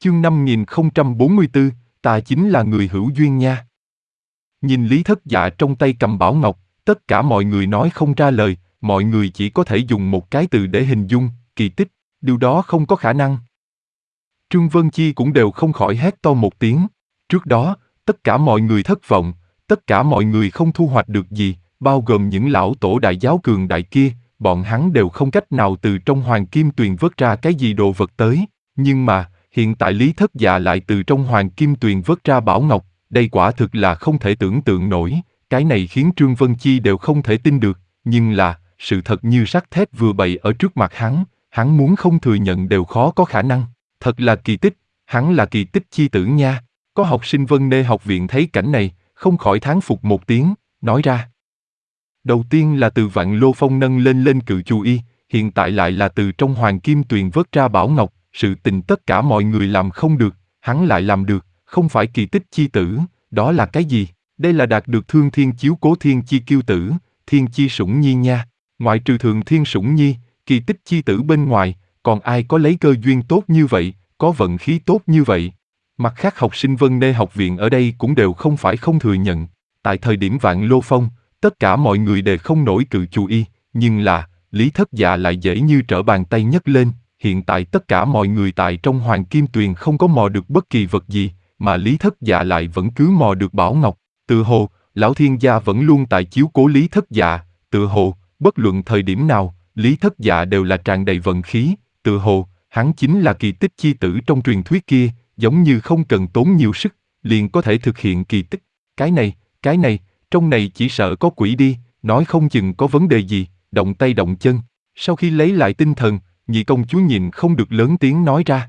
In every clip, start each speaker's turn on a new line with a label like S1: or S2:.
S1: Chương 5044, ta chính là người hữu duyên nha. Nhìn Lý Thất Dạ trong tay cầm bảo ngọc, tất cả mọi người nói không ra lời, mọi người chỉ có thể dùng một cái từ để hình dung, kỳ tích, điều đó không có khả năng. Trương Vân Chi cũng đều không khỏi hét to một tiếng. Trước đó, tất cả mọi người thất vọng, tất cả mọi người không thu hoạch được gì, bao gồm những lão tổ đại giáo cường đại kia, bọn hắn đều không cách nào từ trong hoàng kim tuyền vớt ra cái gì đồ vật tới. Nhưng mà, hiện tại Lý Thất Dạ lại từ trong hoàng kim tuyền vớt ra bảo ngọc, đây quả thực là không thể tưởng tượng nổi, cái này khiến Trương Vân Chi đều không thể tin được, nhưng là, sự thật như sắt thép vừa bày ở trước mặt hắn muốn không thừa nhận đều khó có khả năng. Thật là kỳ tích, hắn là kỳ tích chi tử nha. Có học sinh Vân Nê học viện thấy cảnh này, không khỏi thán phục một tiếng, nói ra. Đầu tiên là từ Vạn Lô Phong nâng lên cự chú y, hiện tại lại là từ trong hoàng kim tuyền vớt ra bảo ngọc, sự tình tất cả mọi người làm không được, hắn lại làm được, không phải kỳ tích chi tử, đó là cái gì? Đây là đạt được thương thiên chiếu cố thiên chi kiêu tử, thiên chi sủng nhi nha. Ngoại trừ thượng thiên sủng nhi, kỳ tích chi tử bên ngoài, còn ai có lấy cơ duyên tốt như vậy, có vận khí tốt như vậy? Mặt khác học sinh Vân Nê học viện ở đây cũng đều không phải không thừa nhận. Tại thời điểm Vạn Lô Phong, tất cả mọi người đều không nổi cự chú y, nhưng là, Lý Thất Dạ lại dễ như trở bàn tay nhấc lên. Hiện tại tất cả mọi người tại trong hoàng kim tuyền không có mò được bất kỳ vật gì, mà Lý Thất Dạ lại vẫn cứ mò được bảo ngọc. Tự hồ, lão thiên gia vẫn luôn tại chiếu cố Lý Thất Dạ, tự hồ, bất luận thời điểm nào, Lý Thất Dạ đều là tràn đầy vận khí, tự hồ, hắn chính là kỳ tích chi tử trong truyền thuyết kia, giống như không cần tốn nhiều sức, liền có thể thực hiện kỳ tích. Cái này, trong này chỉ sợ có quỷ đi, nói không chừng có vấn đề gì, động tay động chân. Sau khi lấy lại tinh thần, nhị công chúa nhìn không được lớn tiếng nói ra.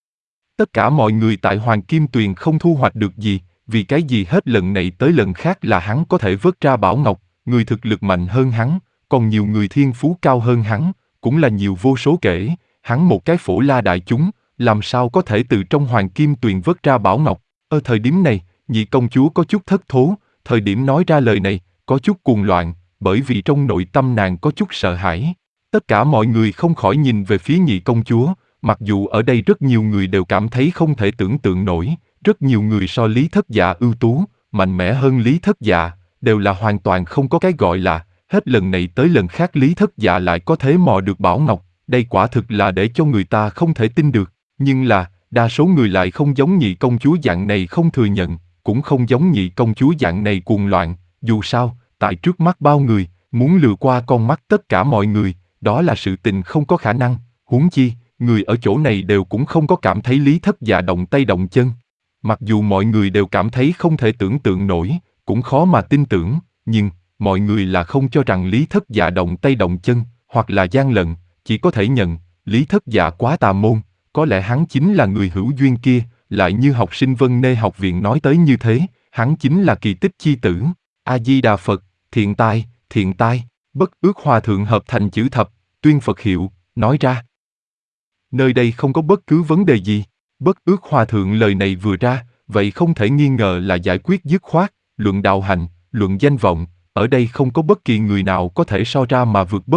S1: Tất cả mọi người tại Hoàng Kim Tuyền không thu hoạch được gì, vì cái gì hết lần này tới lần khác là hắn có thể vớt ra bảo ngọc, người thực lực mạnh hơn hắn, còn nhiều người thiên phú cao hơn hắn, cũng là nhiều vô số kể, hắn một cái phổ la đại chúng, làm sao có thể từ trong Hoàng Kim Tuyền vớt ra bảo ngọc. Ở thời điểm này, nhị công chúa có chút thất thố, thời điểm nói ra lời này, có chút cuồng loạn, bởi vì trong nội tâm nàng có chút sợ hãi. Tất cả mọi người không khỏi nhìn về phía nhị công chúa, mặc dù ở đây rất nhiều người đều cảm thấy không thể tưởng tượng nổi, rất nhiều người so Lý Thất Dạ ưu tú, mạnh mẽ hơn Lý Thất Dạ, đều là hoàn toàn không có cái gọi là, hết lần này tới lần khác Lý Thất Dạ lại có thể mò được bảo ngọc, đây quả thực là để cho người ta không thể tin được, nhưng là, đa số người lại không giống nhị công chúa dạng này không thừa nhận, cũng không giống nhị công chúa dạng này cuồng loạn, dù sao, tại trước mắt bao người, muốn lừa qua con mắt tất cả mọi người, đó là sự tình không có khả năng, huống chi, người ở chỗ này đều cũng không có cảm thấy Lý Thất Dạ động tay động chân. Mặc dù mọi người đều cảm thấy không thể tưởng tượng nổi, cũng khó mà tin tưởng, nhưng, mọi người là không cho rằng Lý Thất Dạ động tay động chân, hoặc là gian lận, chỉ có thể nhận, Lý Thất Dạ quá tà môn, có lẽ hắn chính là người hữu duyên kia, lại như học sinh Vân Nê học viện nói tới như thế, hắn chính là kỳ tích chi tử. A-di-đà Phật, thiện tai, bất ước hòa thượng hợp thành chữ thập, tuyên Phật hiệu, nói ra. Nơi đây không có bất cứ vấn đề gì, bất ước hòa thượng lời này vừa ra, vậy không thể nghi ngờ là giải quyết dứt khoát, luận đạo hành, luận danh vọng, ở đây không có bất kỳ người nào có thể so ra mà vượt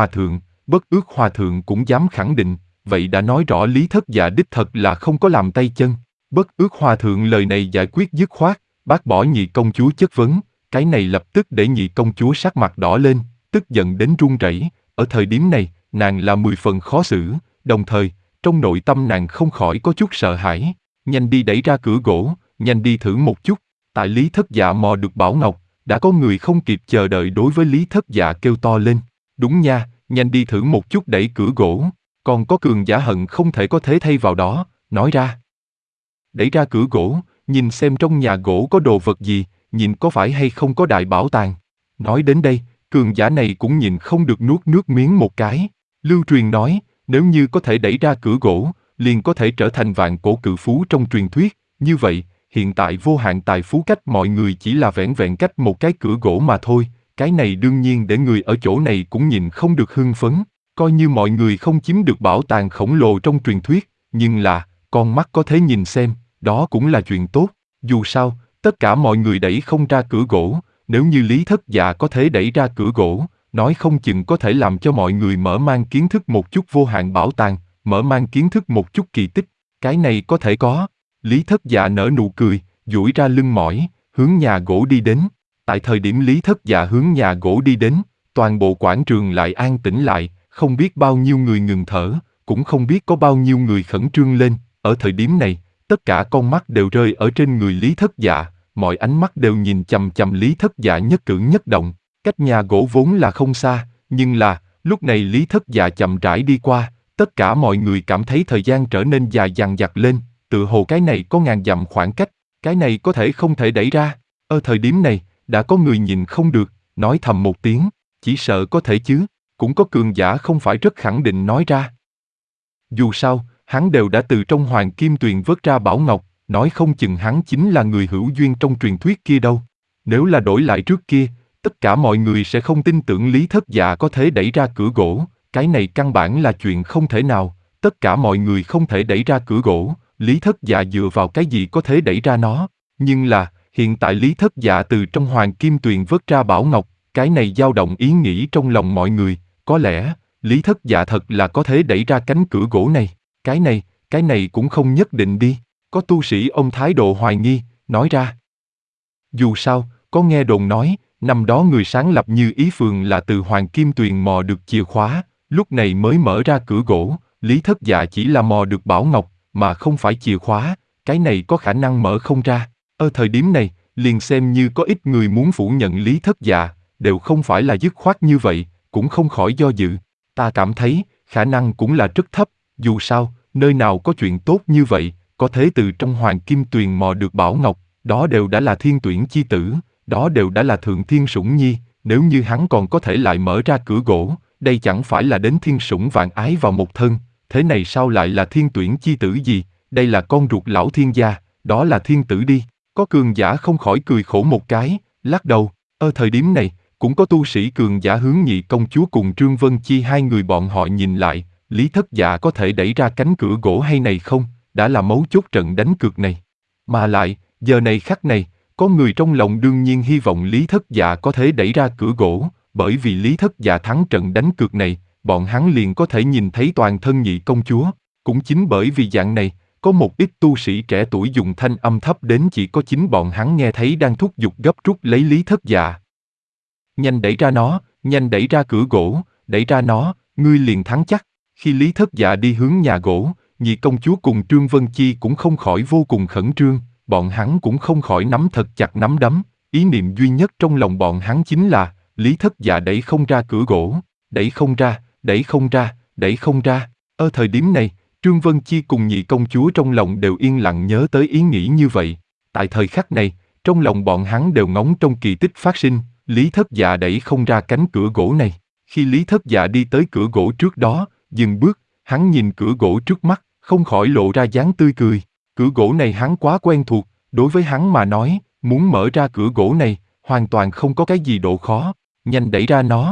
S1: bất ước hòa thượng cũng dám khẳng định, vậy đã nói rõ Lý Thất Dạ đích thật là không có làm tay chân. Bất ước hòa thượng lời này giải quyết dứt khoát, bác bỏ nhị công chúa chất vấn, cái này lập tức để nhị công chúa sắc mặt đỏ lên, tức giận đến run rẩy. Ở thời điểm này, nàng là 10 phần khó xử, đồng thời, trong nội tâm nàng không khỏi có chút sợ hãi. Nhanh đi đẩy ra cửa gỗ, nhanh đi thử một chút. Tại Lý Thất Dạ mò được bảo ngọc, đã có người không kịp chờ đợi đối với Lý Thất Dạ kêu to lên. Đúng nha, nhanh đi thử một chút đẩy cửa gỗ, còn có cường giả hận không thể có thế thay vào đó, nói ra. Đẩy ra cửa gỗ, nhìn xem trong nhà gỗ có đồ vật gì, nhìn có phải hay không có đại bảo tàng. Nói đến đây, cường giả này cũng nhìn không được nuốt nước miếng một cái. Lưu truyền nói, nếu như có thể đẩy ra cửa gỗ, liền có thể trở thành vạn cổ cự phú trong truyền thuyết. Như vậy, hiện tại vô hạn tài phú cách mọi người chỉ là vẻn vẹn cách một cái cửa gỗ mà thôi. Cái này đương nhiên để người ở chỗ này cũng nhìn không được hưng phấn. Coi như mọi người không chiếm được bảo tàng khổng lồ trong truyền thuyết, nhưng là, con mắt có thể nhìn xem, đó cũng là chuyện tốt. Dù sao, tất cả mọi người đẩy không ra cửa gỗ, nếu như Lý Thất Dạ có thể đẩy ra cửa gỗ, nói không chừng có thể làm cho mọi người mở mang kiến thức một chút vô hạn bảo tàng, mở mang kiến thức một chút kỳ tích. Cái này có thể có. Lý Thất Dạ nở nụ cười, duỗi ra lưng mỏi, hướng nhà gỗ đi đến. Tại thời điểm Lý Thất Dạ hướng nhà gỗ đi đến, toàn bộ quảng trường lại an tĩnh lại, không biết bao nhiêu người ngừng thở, cũng không biết có bao nhiêu người khẩn trương lên. Ở thời điểm này, tất cả con mắt đều rơi ở trên người Lý Thất Dạ, mọi ánh mắt đều nhìn chằm chằm Lý Thất Dạ nhất cử nhất động. Cách nhà gỗ vốn là không xa, nhưng là, lúc này Lý Thất Dạ chậm rãi đi qua, tất cả mọi người cảm thấy thời gian trở nên dài dằng dặc lên, tựa hồ cái này có ngàn dặm khoảng cách, cái này có thể không thể đẩy ra. Ở thời điểm này, đã có người nhìn không được, nói thầm một tiếng, chỉ sợ có thể chứ, cũng có cường giả không phải rất khẳng định nói ra. Dù sao, hắn đều đã từ trong hoàng kim tuyền vớt ra bảo ngọc, nói không chừng hắn chính là người hữu duyên trong truyền thuyết kia đâu. Nếu là đổi lại trước kia, tất cả mọi người sẽ không tin tưởng Lý Thất Dạ có thể đẩy ra cửa gỗ, cái này căn bản là chuyện không thể nào, tất cả mọi người không thể đẩy ra cửa gỗ, Lý Thất Dạ dựa vào cái gì có thể đẩy ra nó, nhưng là, hiện tại Lý Thất Dạ từ trong hoàng kim tuyền vớt ra bảo ngọc, cái này dao động ý nghĩ trong lòng mọi người, có lẽ, Lý Thất Dạ thật là có thể đẩy ra cánh cửa gỗ này, cái này cũng không nhất định đi, có tu sĩ ông thái độ hoài nghi, nói ra. Dù sao, có nghe đồn nói, năm đó người sáng lập Như Ý Phường là từ Hoàng Kim Tuyền mò được chìa khóa, lúc này mới mở ra cửa gỗ, Lý Thất Dạ chỉ là mò được bảo ngọc, mà không phải chìa khóa, cái này có khả năng mở không ra. Ở thời điểm này, liền xem như có ít người muốn phủ nhận Lý Thất Dạ, đều không phải là dứt khoát như vậy, cũng không khỏi do dự. Ta cảm thấy, khả năng cũng là rất thấp, dù sao, nơi nào có chuyện tốt như vậy, có thể từ trong Hoàng Kim Tuyền mò được bảo ngọc, đó đều đã là thiên tuyển chi tử, đó đều đã là thượng thiên sủng nhi, nếu như hắn còn có thể lại mở ra cửa gỗ, đây chẳng phải là đến thiên sủng vạn ái vào một thân, thế này sao lại là thiên tuyển chi tử gì, đây là con ruột lão thiên gia, đó là thiên tử đi. Có cường giả không khỏi cười khổ một cái, lắc đầu. Ở thời điểm này, cũng có tu sĩ cường giả hướng Nhị công chúa cùng Trương Vân Chi hai người bọn họ nhìn lại, Lý Thất Dạ có thể đẩy ra cánh cửa gỗ hay này không, đã là mấu chốt trận đánh cược này. Mà lại, giờ này khắc này, có người trong lòng đương nhiên hy vọng Lý Thất Dạ có thể đẩy ra cửa gỗ, bởi vì Lý Thất Dạ thắng trận đánh cược này, bọn hắn liền có thể nhìn thấy toàn thân Nhị công chúa. Cũng chính bởi vì dạng này, có một ít tu sĩ trẻ tuổi dùng thanh âm thấp đến chỉ có chính bọn hắn nghe thấy đang thúc giục gấp rút lấy Lý Thất Dạ. Nhanh đẩy ra nó, nhanh đẩy ra cửa gỗ, đẩy ra nó, ngươi liền thắng chắc. Khi Lý Thất Dạ đi hướng nhà gỗ, Nhị công chúa cùng Trương Vân Chi cũng không khỏi vô cùng khẩn trương, bọn hắn cũng không khỏi nắm thật chặt nắm đấm, ý niệm duy nhất trong lòng bọn hắn chính là, Lý Thất Dạ đẩy không ra cửa gỗ, đẩy không ra, đẩy không ra, đẩy không ra. Ở thời điểm này, Trương Vân Chi cùng Nhị công chúa trong lòng đều yên lặng nhớ tới ý nghĩ như vậy. Tại thời khắc này, trong lòng bọn hắn đều ngóng trong kỳ tích phát sinh, Lý Thất Dạ đẩy không ra cánh cửa gỗ này. Khi Lý Thất Dạ đi tới cửa gỗ trước đó, dừng bước, hắn nhìn cửa gỗ trước mắt, không khỏi lộ ra dáng tươi cười. Cửa gỗ này hắn quá quen thuộc, đối với hắn mà nói, muốn mở ra cửa gỗ này, hoàn toàn không có cái gì độ khó, nhanh đẩy ra nó.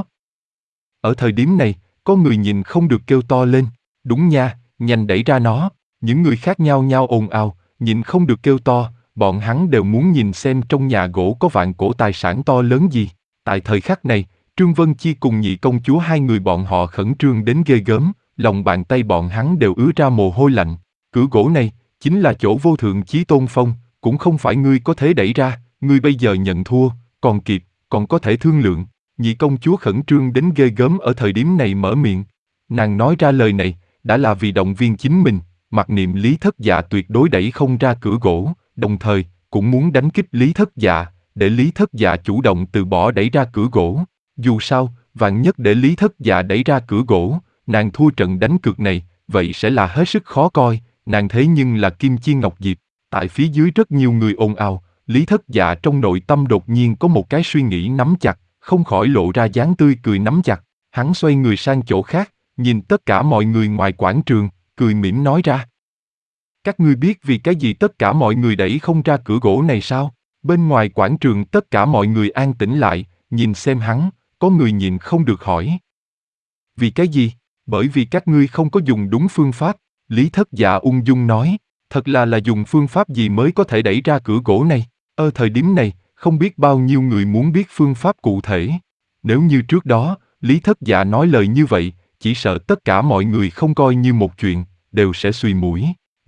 S1: Ở thời điểm này, có người nhìn không được kêu to lên, đúng nha, nhanh đẩy ra nó. Những người khác nhao nhao ồn ào, nhìn không được kêu to, bọn hắn đều muốn nhìn xem trong nhà gỗ có vạn cổ tài sản to lớn gì. Tại thời khắc này, Trương Vân Chi cùng Nhị công chúa hai người bọn họ khẩn trương đến ghê gớm, lòng bàn tay bọn hắn đều ứa ra mồ hôi lạnh. Cửa gỗ này, chính là chỗ vô thượng chí tôn phong, cũng không phải ngươi có thể đẩy ra, ngươi bây giờ nhận thua, còn kịp, còn có thể thương lượng. Nhị công chúa khẩn trương đến ghê gớm ở thời điểm này mở miệng. Nàng nói ra lời này, đã là vì động viên chính mình, mặc niệm Lý Thất Dạ tuyệt đối đẩy không ra cửa gỗ, đồng thời, cũng muốn đánh kích Lý Thất Dạ, để Lý Thất Dạ chủ động từ bỏ đẩy ra cửa gỗ. Dù sao, vạn nhất để Lý Thất Dạ đẩy ra cửa gỗ, nàng thua trận đánh cược này, vậy sẽ là hết sức khó coi, nàng thế nhưng là Kim Chi Ngọc Diệp. Tại phía dưới rất nhiều người ồn ào, Lý Thất Dạ trong nội tâm đột nhiên có một cái suy nghĩ nắm chặt, không khỏi lộ ra dáng tươi cười nắm chặt. Hắn xoay người sang chỗ khác, nhìn tất cả mọi người ngoài quảng trường, cười mỉm nói ra. Các ngươi biết vì cái gì tất cả mọi người đẩy không ra cửa gỗ này sao? Bên ngoài quảng trường tất cả mọi người an tĩnh lại, nhìn xem hắn, có người nhìn không được hỏi. Vì cái gì? Bởi vì các ngươi không có dùng đúng phương pháp, Lý Thất Dạ ung dung nói, thật là dùng phương pháp gì mới có thể đẩy ra cửa gỗ này? Ở thời điểm này, không biết bao nhiêu người muốn biết phương pháp cụ thể. Nếu như trước đó, Lý Thất Dạ nói lời như vậy, chỉ sợ tất cả mọi người không coi như một chuyện, đều sẽ suy mũi. Nhưng,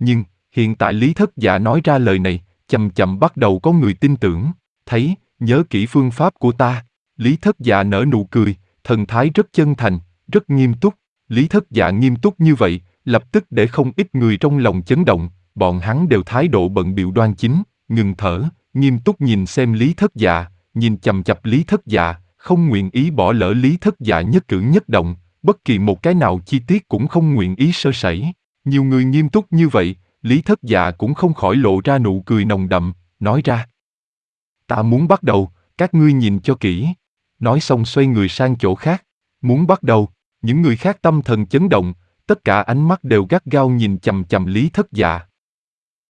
S1: Hiện tại Lý Thất Dạ nói ra lời này, chậm chậm bắt đầu có người tin tưởng. Thấy, nhớ kỹ phương pháp của ta. Lý Thất Dạ nở nụ cười, thần thái rất chân thành, rất nghiêm túc. Lý Thất Dạ nghiêm túc như vậy, lập tức để không ít người trong lòng chấn động, bọn hắn đều thái độ bận bịu đoan chính, ngừng thở, nghiêm túc nhìn xem Lý Thất Dạ, nhìn chằm chằm Lý Thất Dạ, không nguyện ý bỏ lỡ Lý Thất Dạ nhất cử nhất động, bất kỳ một cái nào chi tiết cũng không nguyện ý sơ sẩy. Nhiều người nghiêm túc như vậy, Lý Thất Dạ cũng không khỏi lộ ra nụ cười nồng đậm, nói ra. Ta muốn bắt đầu, các ngươi nhìn cho kỹ. Nói xong xoay người sang chỗ khác. Muốn bắt đầu, những người khác tâm thần chấn động, tất cả ánh mắt đều gắt gao nhìn chằm chằm Lý Thất Dạ.